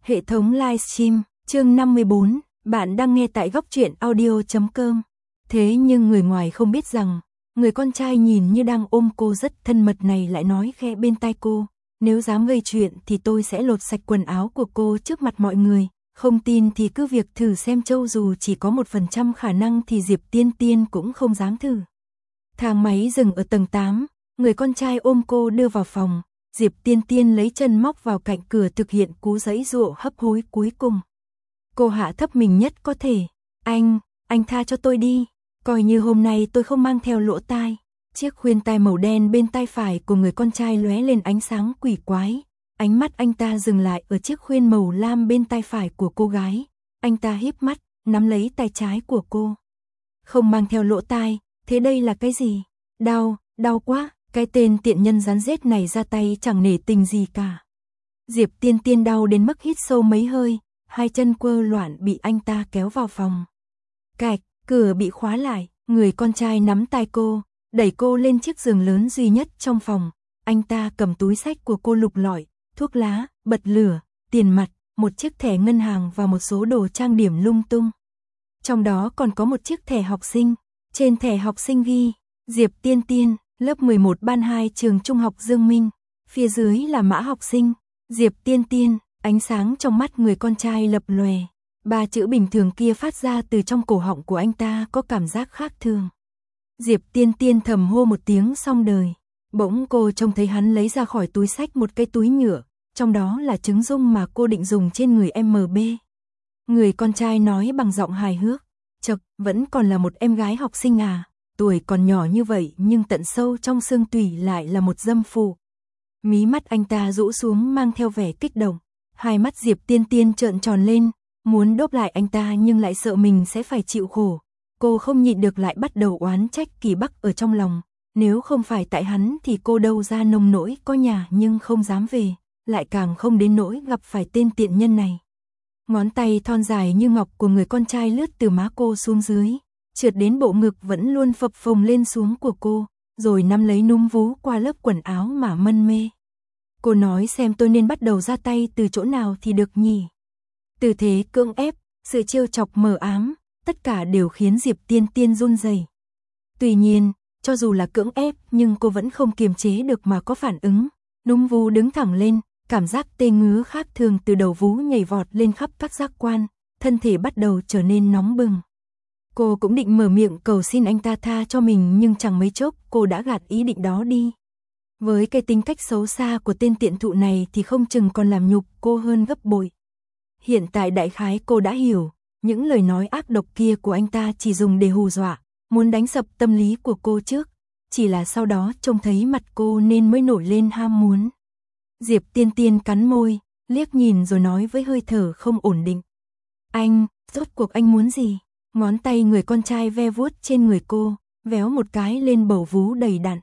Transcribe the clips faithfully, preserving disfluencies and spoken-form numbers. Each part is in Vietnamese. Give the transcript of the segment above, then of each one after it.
Hệ thống livestream, chương năm mươi bốn, bạn đang nghe tại góc truyện audio chấm com. Thế nhưng người ngoài không biết rằng, người con trai nhìn như đang ôm cô rất thân mật này lại nói khẽ bên tai cô, nếu dám gây chuyện thì tôi sẽ lột sạch quần áo của cô trước mặt mọi người, không tin thì cứ việc thử xem, châu dù chỉ có một phần trăm khả năng thì Diệp Tiên Tiên cũng không dám thử. Thang máy dừng ở tầng tám, người con trai ôm cô đưa vào phòng. Diệp Tiên Tiên lấy chân móc vào cạnh cửa thực hiện cú giãy giụa hấp hối cuối cùng. Cô hạ thấp mình nhất có thể. Anh, anh tha cho tôi đi. Coi như hôm nay tôi không mang theo lỗ tai. Chiếc khuyên tai màu đen bên tai phải của người con trai lóe lên ánh sáng quỷ quái. Ánh mắt anh ta dừng lại ở chiếc khuyên màu lam bên tai phải của cô gái. Anh ta híp mắt, nắm lấy tay trái của cô. Không mang theo lỗ tai, thế đây là cái gì? Đau, đau quá. Cái tên tiện nhân rắn rết này ra tay chẳng nể tình gì cả. Diệp Tiên Tiên đau đến mức hít sâu mấy hơi, hai chân quơ loạn bị anh ta kéo vào phòng. Cạch, cửa bị khóa lại, người con trai nắm tay cô, đẩy cô lên chiếc giường lớn duy nhất trong phòng. Anh ta cầm túi xách của cô lục lọi, thuốc lá, bật lửa, tiền mặt, một chiếc thẻ ngân hàng và một số đồ trang điểm lung tung. Trong đó còn có một chiếc thẻ học sinh, trên thẻ học sinh ghi, Diệp Tiên Tiên, lớp mười một ban hai trường trung học Dương Minh, phía dưới là mã học sinh, Diệp Tiên Tiên, ánh sáng trong mắt người con trai lập lòe, ba chữ bình thường kia phát ra từ trong cổ họng của anh ta có cảm giác khác thường. Diệp Tiên Tiên thầm hô một tiếng xong đời, bỗng cô trông thấy hắn lấy ra khỏi túi xách một cái túi nhựa, trong đó là trứng dung mà cô định dùng trên người em bê. Người con trai nói bằng giọng hài hước, chậc, vẫn còn là một em gái học sinh à? Tuổi còn nhỏ như vậy nhưng tận sâu trong xương tủy lại là một dâm phụ. Mí mắt anh ta rũ xuống mang theo vẻ kích động, hai mắt Diệp Tiên Tiên trợn tròn lên, muốn đốp lại anh ta nhưng lại sợ mình sẽ phải chịu khổ. Cô không nhịn được lại bắt đầu oán trách Kỳ Bắc ở trong lòng, nếu không phải tại hắn thì cô đâu ra nông nỗi có nhà nhưng không dám về, lại càng không đến nỗi gặp phải tên tiện nhân này. Ngón tay thon dài như ngọc của người con trai lướt từ má cô xuống dưới, trượt đến bộ ngực vẫn luôn phập phồng lên xuống của cô, rồi nắm lấy núm vú qua lớp quần áo mà mân mê. Cô nói xem tôi nên bắt đầu ra tay từ chỗ nào thì được nhỉ? Tư thế cưỡng ép, sự trêu chọc mờ ám, tất cả đều khiến Diệp Tiên Tiên run rẩy. Tuy nhiên, cho dù là cưỡng ép nhưng cô vẫn không kiềm chế được mà có phản ứng. Núm vú đứng thẳng lên, cảm giác tê ngứa khác thường từ đầu vú nhảy vọt lên khắp các giác quan, thân thể bắt đầu trở nên nóng bừng. Cô cũng định mở miệng cầu xin anh ta tha cho mình nhưng chẳng mấy chốc cô đã gạt ý định đó đi. Với cái tính cách xấu xa của tên tiện thụ này thì không chừng còn làm nhục cô hơn gấp bội. Hiện tại đại khái cô đã hiểu, những lời nói ác độc kia của anh ta chỉ dùng để hù dọa, muốn đánh sập tâm lý của cô trước, chỉ là sau đó trông thấy mặt cô nên mới nổi lên ham muốn. Diệp Tiên Tiên cắn môi, liếc nhìn rồi nói với hơi thở không ổn định. Anh, rốt cuộc anh muốn gì? Ngón tay người con trai ve vuốt trên người cô, véo một cái lên bầu vú đầy đặn.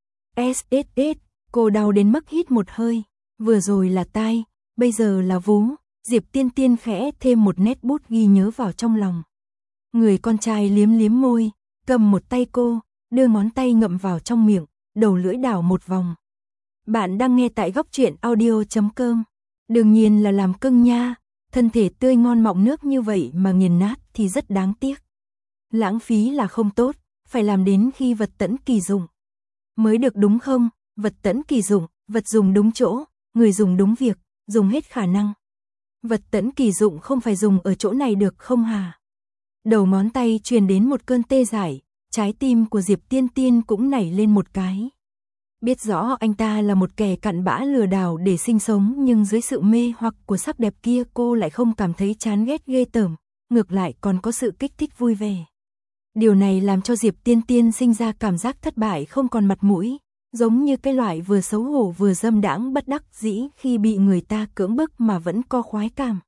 ét ét ét, cô đau đến mức hít một hơi, vừa rồi là tai, bây giờ là vú. Diệp Tiên Tiên khẽ thêm một nét bút ghi nhớ vào trong lòng. Người con trai liếm liếm môi, cầm một tay cô, đưa ngón tay ngậm vào trong miệng, đầu lưỡi đảo một vòng. Bạn đang nghe tại góc truyện audio chấm com. Đương nhiên là làm cưng nha. Thân thể tươi ngon mọng nước như vậy mà nghiền nát thì rất đáng tiếc. Lãng phí là không tốt, phải làm đến khi vật tẫn kỳ dụng mới được đúng không? Vật tẫn kỳ dụng, vật dùng đúng chỗ, người dùng đúng việc, dùng hết khả năng. Vật tẫn kỳ dụng không phải dùng ở chỗ này được không hả? Đầu ngón tay truyền đến một cơn tê dại, trái tim của Diệp Tiên Tiên cũng nảy lên một cái. Biết rõ anh ta là một kẻ cặn bã lừa đảo để sinh sống nhưng dưới sự mê hoặc của sắc đẹp kia cô lại không cảm thấy chán ghét ghê tởm, ngược lại còn có sự kích thích vui vẻ. Điều này làm cho Diệp Tiên Tiên sinh ra cảm giác thất bại không còn mặt mũi, giống như cái loại vừa xấu hổ vừa dâm đãng bất đắc dĩ khi bị người ta cưỡng bức mà vẫn có khoái cảm.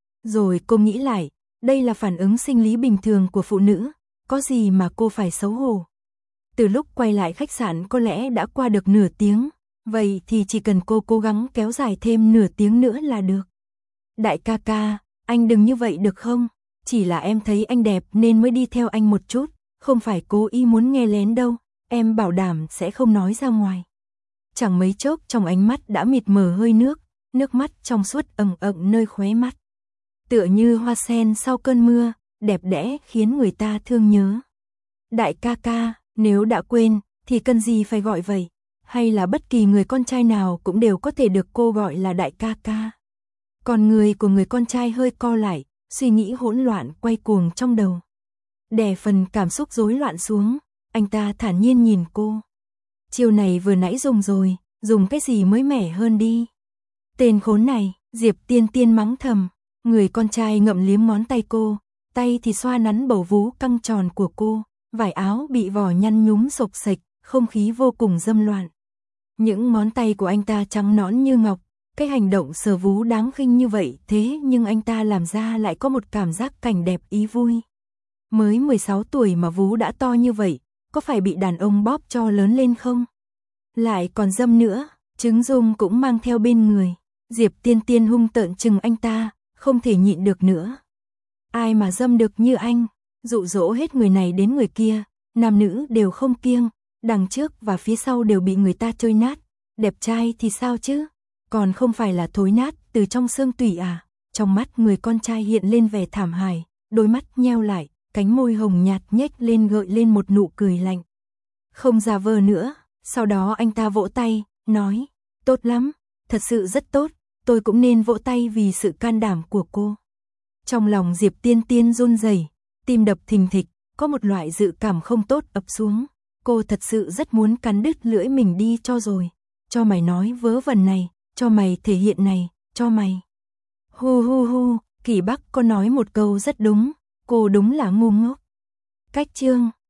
Rồi cô nghĩ lại, đây là phản ứng sinh lý bình thường của phụ nữ, có gì mà cô phải xấu hổ. Từ lúc quay lại khách sạn có lẽ đã qua được nửa tiếng, vậy thì chỉ cần cô cố gắng kéo dài thêm nửa tiếng nữa là được. Đại ca ca, anh đừng như vậy được không? Chỉ là em thấy anh đẹp nên mới đi theo anh một chút, không phải cố ý muốn nghe lén đâu, em bảo đảm sẽ không nói ra ngoài. Chẳng mấy chốc trong ánh mắt đã mịt mờ hơi nước, nước mắt trong suốt ẩn ẩn nơi khóe mắt. Tựa như hoa sen sau cơn mưa, đẹp đẽ khiến người ta thương nhớ. Đại ca ca, nếu đã quên, thì cần gì phải gọi vậy? Hay là bất kỳ người con trai nào cũng đều có thể được cô gọi là đại ca ca? Còn người của người con trai hơi co lại, suy nghĩ hỗn loạn quay cuồng trong đầu. Đè phần cảm xúc rối loạn xuống, anh ta thản nhiên nhìn cô. Chiều này vừa nãy dùng rồi, dùng cái gì mới mẻ hơn đi. Tên khốn này, Diệp Tiên Tiên mắng thầm. Người con trai ngậm liếm ngón tay cô, tay thì xoa nắn bầu vú căng tròn của cô, vải áo bị vỏ nhăn nhúm xộc xệch, không khí vô cùng dâm loạn. Những ngón tay của anh ta trắng nõn như ngọc, cái hành động sờ vú đáng khinh như vậy thế nhưng anh ta làm ra lại có một cảm giác cảnh đẹp ý vui. Mới mười sáu tuổi mà vú đã to như vậy, có phải bị đàn ông bóp cho lớn lên không? Lại còn dâm nữa, trứng dung cũng mang theo bên người. Diệp Tiên Tiên hung tợn chừng anh ta, không thể nhịn được nữa. Ai mà dâm được như anh, dụ dỗ hết người này đến người kia, nam nữ đều không kiêng, đằng trước và phía sau đều bị người ta chơi nát, đẹp trai thì sao chứ, còn không phải là thối nát từ trong xương tủy à? Trong mắt người con trai hiện lên vẻ thảm hại, đôi mắt nheo lại, cánh môi hồng nhạt nhếch lên gợi lên một nụ cười lạnh. Không giả vờ nữa, sau đó anh ta vỗ tay, nói, tốt lắm, thật sự rất tốt, tôi cũng nên vỗ tay vì sự can đảm của cô. Trong lòng Diệp Tiên Tiên run rẩy, tim đập thình thịch, có một loại dự cảm không tốt ập xuống. Cô thật sự rất muốn cắn đứt lưỡi mình đi cho rồi. Cho mày nói vớ vẩn này, cho mày thể hiện này, cho mày. Hu hu hu, Kỷ Bắc có nói một câu rất đúng, cô đúng là ngu ngốc. Cách chương